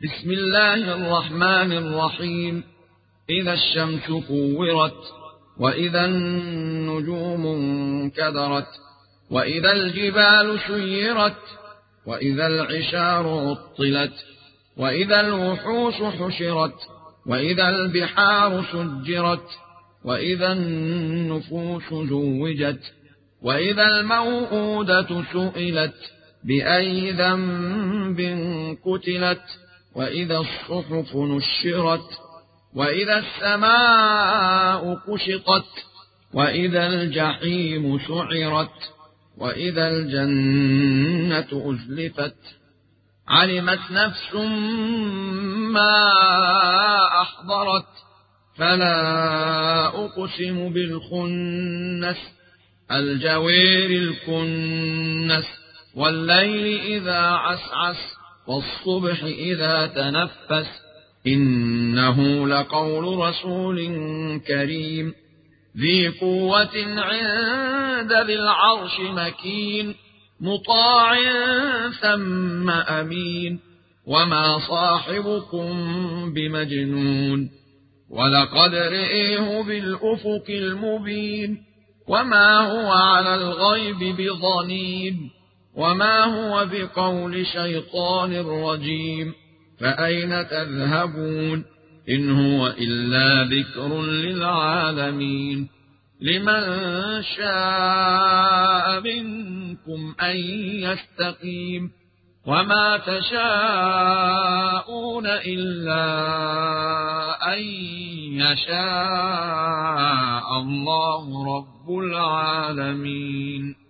بسم الله الرحمن الرحيم. إذا الشمس كورت، وإذا النجوم انكدرت، وإذا الجبال سيرت، وإذا العشار عطلت، وإذا الوحوش حشرت، وإذا البحار سجرت، وإذا النفوس زوجت، وإذا الموءودة سئلت بأي ذنب قتلت، وإذا الصحف نشرت، وإذا السماء كشطت، وإذا الجحيم سعرت، وإذا الجنة أزلفت. علمت نفس ما أحضرت، فلا أقسم بالخنس الجوار الكنس، والليل إذا عسعس، والصبح إذا تنفس، إنه لقول رسول كريم ذي قوة عند ذي العرش مكين، مطاع ثم أمين، وما صاحبكم بمجنون، ولقد رئيه بالأفق المبين، وما هو على الغيب بضنين، وما هو بقول شيطان رجيم. فأين تذهبون؟ إن هو إلا ذكر للعالمين. لمن شاء منكم أن يستقيم، وما تشاءون إلا أن يشاء الله رب العالمين.